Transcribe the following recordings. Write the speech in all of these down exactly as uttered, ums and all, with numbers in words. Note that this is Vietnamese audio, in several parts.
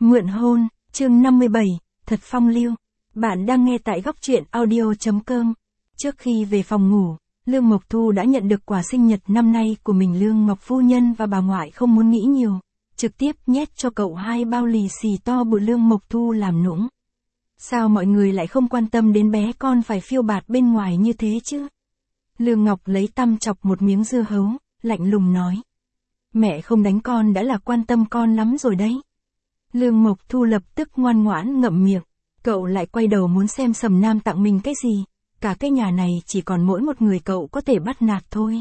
Mượn hôn, chương năm mươi bảy, thật phong lưu. Bạn đang nghe tại góc truyện audio.com. Trước khi về phòng ngủ, Lương Mộc Thu đã nhận được quà sinh nhật năm nay của mình. Lương Ngọc phu nhân và bà ngoại không muốn nghĩ nhiều, trực tiếp nhét cho cậu hai bao lì xì to bự. Lương Mộc Thu làm nũng. Sao mọi người lại không quan tâm đến bé con phải phiêu bạt bên ngoài như thế chứ? Lương Ngọc lấy tăm chọc một miếng dưa hấu, lạnh lùng nói. Mẹ không đánh con đã là quan tâm con lắm rồi đấy. Lương Mộc Thu lập tức ngoan ngoãn ngậm miệng. Cậu lại quay đầu muốn xem Sầm Nam tặng mình cái gì. Cả cái nhà này chỉ còn mỗi một người cậu có thể bắt nạt thôi.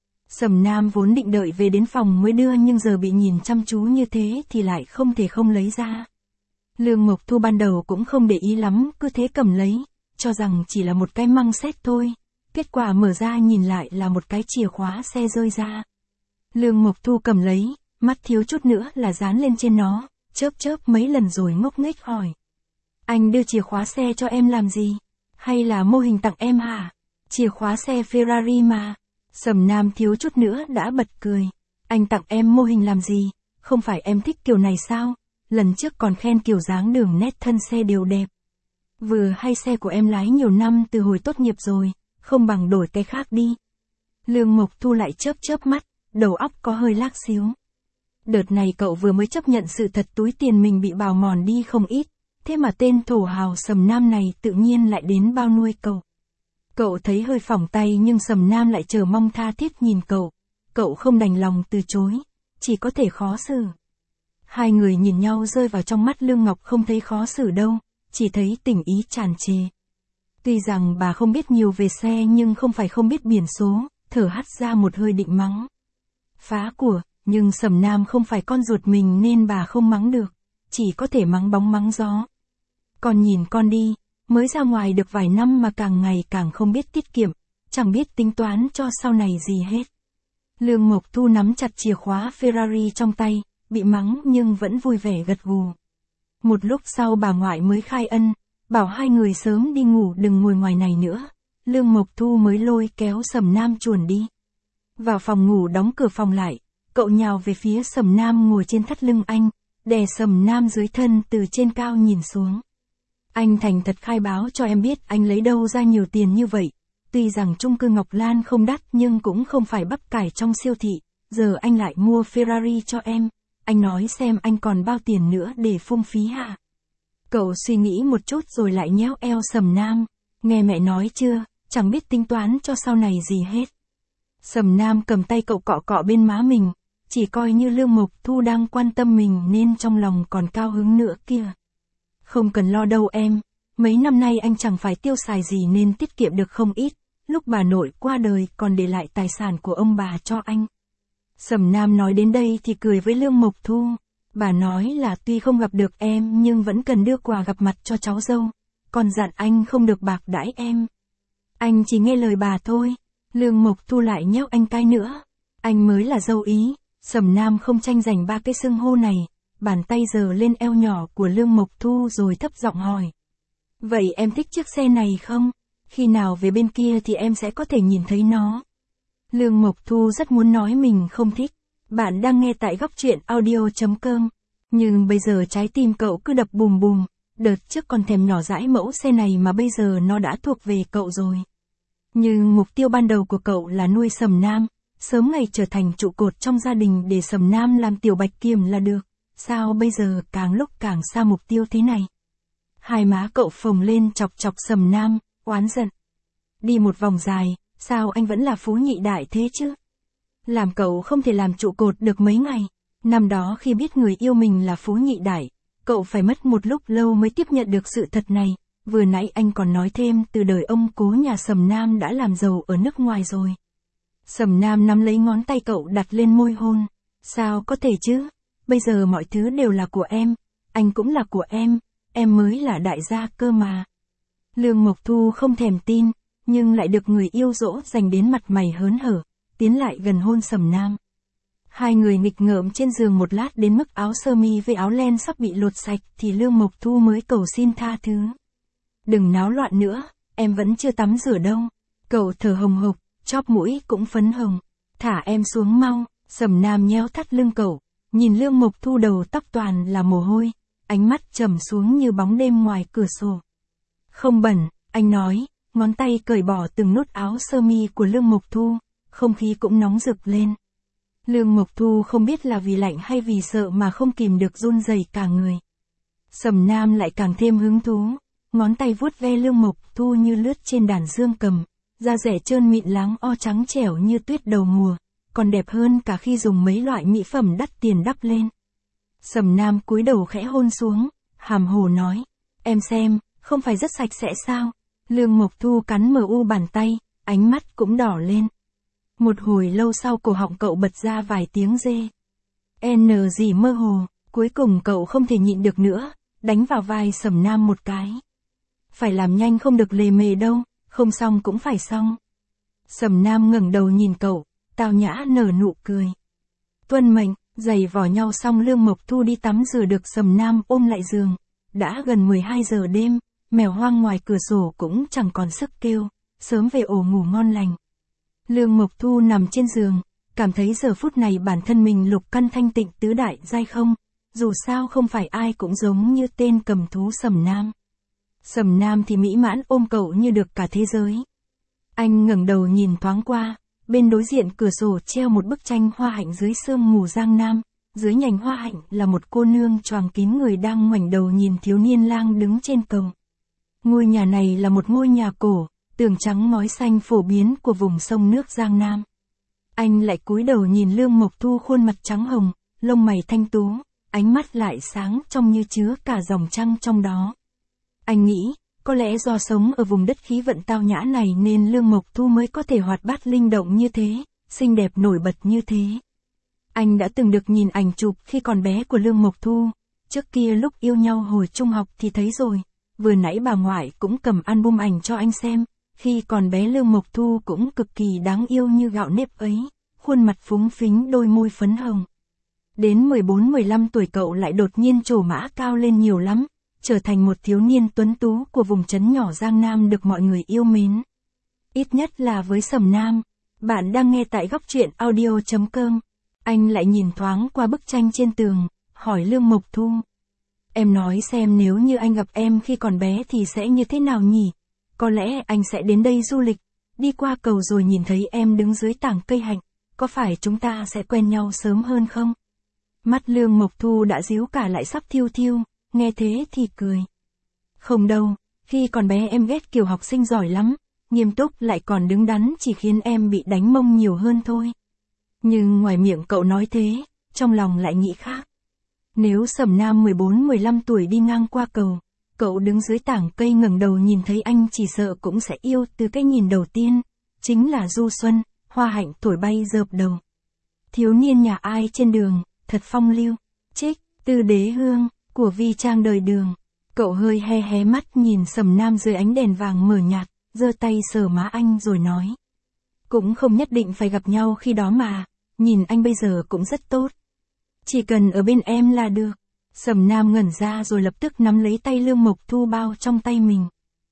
Sầm Nam vốn định đợi về đến phòng mới đưa, nhưng giờ bị nhìn chăm chú như thế thì lại không thể không lấy ra. Lương Mộc Thu ban đầu cũng không để ý lắm, cứ thế cầm lấy, cho rằng chỉ là một cái măng xét thôi. Kết quả mở ra nhìn lại là một cái chìa khóa xe rơi ra. Lương Mộc Thu cầm lấy, mắt thiếu chút nữa là dán lên trên nó, chớp chớp mấy lần rồi ngốc nghếch hỏi. Anh đưa chìa khóa xe cho em làm gì? Hay là mô hình tặng em hả? Chìa khóa xe Ferrari mà. Sầm Nam thiếu chút nữa đã bật cười. Anh tặng em mô hình làm gì? Không phải em thích kiểu này sao? Lần trước còn khen kiểu dáng đường nét thân xe đều đẹp. Vừa hay xe của em lái nhiều năm từ hồi tốt nghiệp rồi, không bằng đổi cái khác đi. Lương Mộc Thu lại chớp chớp mắt, đầu óc có hơi lác xíu. Đợt này cậu vừa mới chấp nhận sự thật túi tiền mình bị bào mòn đi không ít, thế mà tên thổ hào Sầm Nam này tự nhiên lại đến bao nuôi cậu. Cậu thấy hơi phỏng tay, nhưng Sầm Nam lại chờ mong tha thiết nhìn cậu. Cậu không đành lòng từ chối, chỉ có thể khó xử. Hai người nhìn nhau rơi vào trong mắt Lương Ngọc không thấy khó xử đâu, chỉ thấy tình ý tràn trề. Tuy rằng bà không biết nhiều về xe nhưng không phải không biết biển số, thở hắt ra một hơi định mắng. Phá của, nhưng Sầm Nam không phải con ruột mình nên bà không mắng được, chỉ có thể mắng bóng mắng gió. Con nhìn con đi, mới ra ngoài được vài năm mà càng ngày càng không biết tiết kiệm, chẳng biết tính toán cho sau này gì hết. Lương Mộc Thu nắm chặt chìa khóa Ferrari trong tay, bị mắng nhưng vẫn vui vẻ gật gù. Một lúc sau bà ngoại mới khai ân, bảo hai người sớm đi ngủ đừng ngồi ngoài này nữa. Lương Mộc Thu mới lôi kéo Sầm Nam chuồn đi. Vào phòng ngủ đóng cửa phòng lại, cậu nhào về phía Sầm Nam ngồi trên thắt lưng anh, đè Sầm Nam dưới thân từ trên cao nhìn xuống. Anh thành thật khai báo cho em biết anh lấy đâu ra nhiều tiền như vậy. Tuy rằng chung cư Ngọc Lan không đắt nhưng cũng không phải bắp cải trong siêu thị, giờ anh lại mua Ferrari cho em. Anh nói xem anh còn bao tiền nữa để phung phí hả? Cậu suy nghĩ một chút rồi lại nhéo eo Sầm Nam. Nghe mẹ nói chưa, chẳng biết tính toán cho sau này gì hết. Sầm Nam cầm tay cậu cọ cọ bên má mình, chỉ coi như Lương Mộc Thu đang quan tâm mình nên trong lòng còn cao hứng nữa kia. Không cần lo đâu em, mấy năm nay anh chẳng phải tiêu xài gì nên tiết kiệm được không ít, lúc bà nội qua đời còn để lại tài sản của ông bà cho anh. Sầm Nam nói đến đây thì cười với Lương Mộc Thu, bà nói là tuy không gặp được em nhưng vẫn cần đưa quà gặp mặt cho cháu dâu, còn dặn anh không được bạc đãi em. Anh chỉ nghe lời bà thôi. Lương Mộc Thu lại nhéo anh cái nữa. Anh mới là dâu ý. Sầm Nam không tranh giành ba cái xưng hô này, bàn tay giơ lên eo nhỏ của Lương Mộc Thu rồi thấp giọng hỏi. Vậy em thích chiếc xe này không? Khi nào về bên kia thì em sẽ có thể nhìn thấy nó. Lương Mộc Thu rất muốn nói mình không thích. Bạn đang nghe tại góc truyện audio.com. Nhưng bây giờ trái tim cậu cứ đập bùm bùm. Đợt trước còn thèm nhỏ dãi mẫu xe này mà bây giờ nó đã thuộc về cậu rồi. Nhưng mục tiêu ban đầu của cậu là nuôi Sầm Nam, sớm ngày trở thành trụ cột trong gia đình để Sầm Nam làm tiểu bạch kiểm là được. Sao bây giờ càng lúc càng xa mục tiêu thế này? Hai má cậu phồng lên chọc chọc Sầm Nam, oán giận. Đi một vòng dài, sao anh vẫn là phú nhị đại thế chứ? Làm cậu không thể làm trụ cột được mấy ngày. Năm đó khi biết người yêu mình là phú nhị đại, cậu phải mất một lúc lâu mới tiếp nhận được sự thật này. Vừa nãy anh còn nói thêm từ đời ông cố nhà Sầm Nam đã làm giàu ở nước ngoài rồi. Sầm Nam nắm lấy ngón tay cậu đặt lên môi hôn. Sao có thể chứ? Bây giờ mọi thứ đều là của em. Anh cũng là của em. Em mới là đại gia cơ mà. Lương Mộc Thu không thèm tin, nhưng lại được người yêu dỗ dành đến mặt mày hớn hở, tiến lại gần hôn Sầm Nam. Hai người nghịch ngợm trên giường một lát đến mức áo sơ mi với áo len sắp bị lột sạch thì Lương Mộc Thu mới cầu xin tha thứ. Đừng náo loạn nữa, em vẫn chưa tắm rửa đâu. Cậu thở hồng hộc, chóp mũi cũng phấn hồng. Thả em xuống mau. Sầm Nam nhéo thắt lưng cậu, nhìn Lương Mộc Thu đầu tóc toàn là mồ hôi. ánh mắt trầm xuống như bóng đêm ngoài cửa sổ. Không bẩn, anh nói, ngón tay cởi bỏ từng nút áo sơ mi của Lương Mộc Thu, không khí cũng nóng rực lên. Lương Mộc Thu không biết là vì lạnh hay vì sợ mà không kìm được run rẩy cả người. Sầm Nam lại càng thêm hứng thú, ngón tay vuốt ve Lương Mộc Thu như lướt trên đàn dương cầm, da rẻ trơn mịn láng o trắng trẻo như tuyết đầu mùa, còn đẹp hơn cả khi dùng mấy loại mỹ phẩm đắt tiền đắp lên. Sầm Nam cúi đầu khẽ hôn xuống, hàm hồ nói, em xem, không phải rất sạch sẽ sao? Lương Mộc Thu cắn mờ u bàn tay, ánh mắt cũng đỏ lên. Một hồi lâu sau cổ họng cậu bật ra vài tiếng rê. N gì mơ hồ, cuối cùng cậu không thể nhịn được nữa, đánh vào vai Sầm Nam một cái. Phải làm nhanh không được lề mề đâu, không xong cũng phải xong. Sầm Nam ngẩng đầu nhìn cậu, tao nhã nở nụ cười. Tuân mệnh, giày vò nhau xong Lương Mộc Thu đi tắm rửa được Sầm Nam ôm lại giường. Đã gần mười hai giờ đêm, mèo hoang ngoài cửa sổ cũng chẳng còn sức kêu, sớm về ổ ngủ ngon lành. Lương Mộc Thu nằm trên giường, cảm thấy giờ phút này bản thân mình lục căn thanh tịnh tứ đại giai không, dù sao không phải ai cũng giống như tên cầm thú Sầm Nam. Sầm Nam thì mỹ mãn ôm cậu như được cả thế giới. Anh ngẩng đầu nhìn thoáng qua, bên đối diện cửa sổ treo một bức tranh hoa hạnh dưới sương mù Giang Nam, dưới nhành hoa hạnh là một cô nương choàng kín người đang ngoảnh đầu nhìn thiếu niên lang đứng trên cầu. Ngôi nhà này là một ngôi nhà cổ, tường trắng ngói xanh phổ biến của vùng sông nước Giang Nam. Anh lại cúi đầu nhìn Lương Mộc Thu khuôn mặt trắng hồng, lông mày thanh tú, ánh mắt lại sáng trong như chứa cả dòng trăng trong đó. Anh nghĩ, có lẽ do sống ở vùng đất khí vận tao nhã này nên Lương Mộc Thu mới có thể hoạt bát linh động như thế, xinh đẹp nổi bật như thế. Anh đã từng được nhìn ảnh chụp khi còn bé của Lương Mộc Thu, trước kia lúc yêu nhau hồi trung học thì thấy rồi, vừa nãy bà ngoại cũng cầm album ảnh cho anh xem, khi còn bé Lương Mộc Thu cũng cực kỳ đáng yêu như gạo nếp ấy, khuôn mặt phúng phính đôi môi phấn hồng. Đến mười bốn mười lăm tuổi cậu lại đột nhiên trổ mã cao lên nhiều lắm, trở thành một thiếu niên tuấn tú của vùng trấn nhỏ Giang Nam được mọi người yêu mến. Ít nhất là với Sầm Nam. Bạn đang nghe tại góc truyện audio chấm com. Anh lại nhìn thoáng qua bức tranh trên tường, hỏi Lương Mộc Thu. Em nói xem nếu như anh gặp em khi còn bé thì sẽ như thế nào nhỉ? Có lẽ anh sẽ đến đây du lịch, đi qua cầu rồi nhìn thấy em đứng dưới tảng cây hạnh, có phải chúng ta sẽ quen nhau sớm hơn không? Mắt Lương Mộc Thu đã díu cả lại sắp thiêu thiêu, nghe thế thì cười. Không đâu, khi còn bé em ghét kiểu học sinh giỏi lắm, nghiêm túc lại còn đứng đắn chỉ khiến em bị đánh mông nhiều hơn thôi. Nhưng ngoài miệng cậu nói thế, trong lòng lại nghĩ khác. Nếu Sầm Nam mười bốn mười lăm tuổi đi ngang qua cầu, cậu đứng dưới tảng cây ngẩng đầu nhìn thấy anh chỉ sợ cũng sẽ yêu từ cái nhìn đầu tiên, chính là du xuân, hoa hạnh thổi bay dợp đầu. Thiếu niên nhà ai trên đường, thật phong lưu, trích, Tư Đế Hương, của Vi Trang đời đường. Cậu hơi he hé mắt nhìn Sầm Nam dưới ánh đèn vàng mờ nhạt, giơ tay sờ má anh rồi nói. Cũng không nhất định phải gặp nhau khi đó mà, nhìn anh bây giờ cũng rất tốt. Chỉ cần ở bên em là được. Sầm Nam ngẩn ra rồi lập tức nắm lấy tay Lương Mộc Thu bao trong tay mình.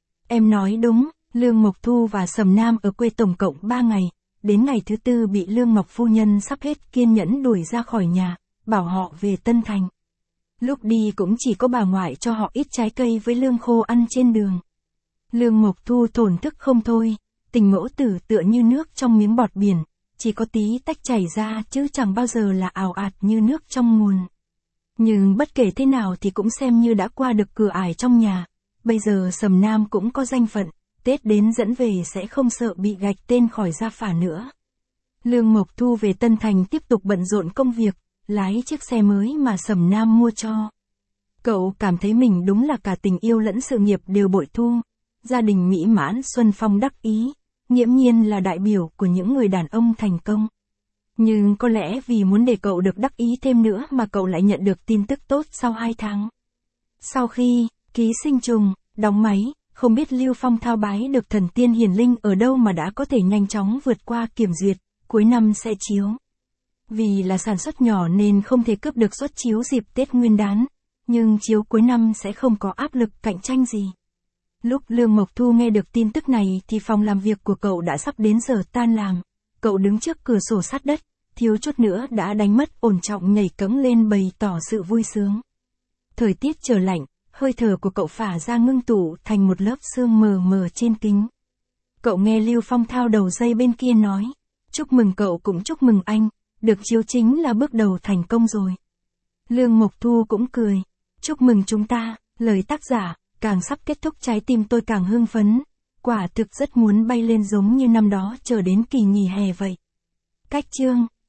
Em nói đúng, Lương Mộc Thu và Sầm Nam ở quê tổng cộng ba ngày, đến ngày thứ tư bị Lương Ngọc phu nhân sắp hết kiên nhẫn đuổi ra khỏi nhà, bảo họ về Tân Thành. Lúc đi cũng chỉ có bà ngoại cho họ ít trái cây với lương khô ăn trên đường. Lương Mộc Thu thổn thức không thôi, tình mẫu tử tựa như nước trong miếng bọt biển, chỉ có tí tách chảy ra chứ chẳng bao giờ là ào ạt như nước trong nguồn. Nhưng bất kể thế nào thì cũng xem như đã qua được cửa ải trong nhà, bây giờ Sầm Nam cũng có danh phận, Tết đến dẫn về sẽ không sợ bị gạch tên khỏi gia phả nữa. Lương Mộc Thu về Tân Thành tiếp tục bận rộn công việc, lái chiếc xe mới mà Sầm Nam mua cho. Cậu cảm thấy mình đúng là cả tình yêu lẫn sự nghiệp đều bội thu, gia đình mỹ mãn xuân phong đắc ý, nghiễm nhiên là đại biểu của những người đàn ông thành công. Nhưng có lẽ vì muốn để cậu được đắc ý thêm nữa mà cậu lại nhận được tin tức tốt sau hai tháng. Sau khi, ký sinh trùng, đóng máy, không biết Lưu Phong thao bái được thần tiên hiển linh ở đâu mà đã có thể nhanh chóng vượt qua kiểm duyệt, cuối năm sẽ chiếu. Vì là sản xuất nhỏ nên không thể cướp được suất chiếu dịp Tết Nguyên đán, nhưng chiếu cuối năm sẽ không có áp lực cạnh tranh gì. Lúc Lương Mộc Thu nghe được tin tức này thì phòng làm việc của cậu đã sắp đến giờ tan làm. Cậu đứng trước cửa sổ sát đất, thiếu chút nữa đã đánh mất ổn trọng nhảy cẫng lên bày tỏ sự vui sướng. Thời tiết trở lạnh, hơi thở của cậu phả ra ngưng tụ thành một lớp sương mờ mờ trên kính. Cậu nghe Lưu Phong thao đầu dây bên kia nói. Chúc mừng cậu cũng chúc mừng anh, được chiếu chính là bước đầu thành công rồi. Lương Mộc Thu cũng cười. Chúc mừng chúng ta, lời tác giả, càng sắp kết thúc trái tim tôi càng hưng phấn. Quả thực rất muốn bay lên giống như năm đó chờ đến kỳ nghỉ hè vậy. Cách chương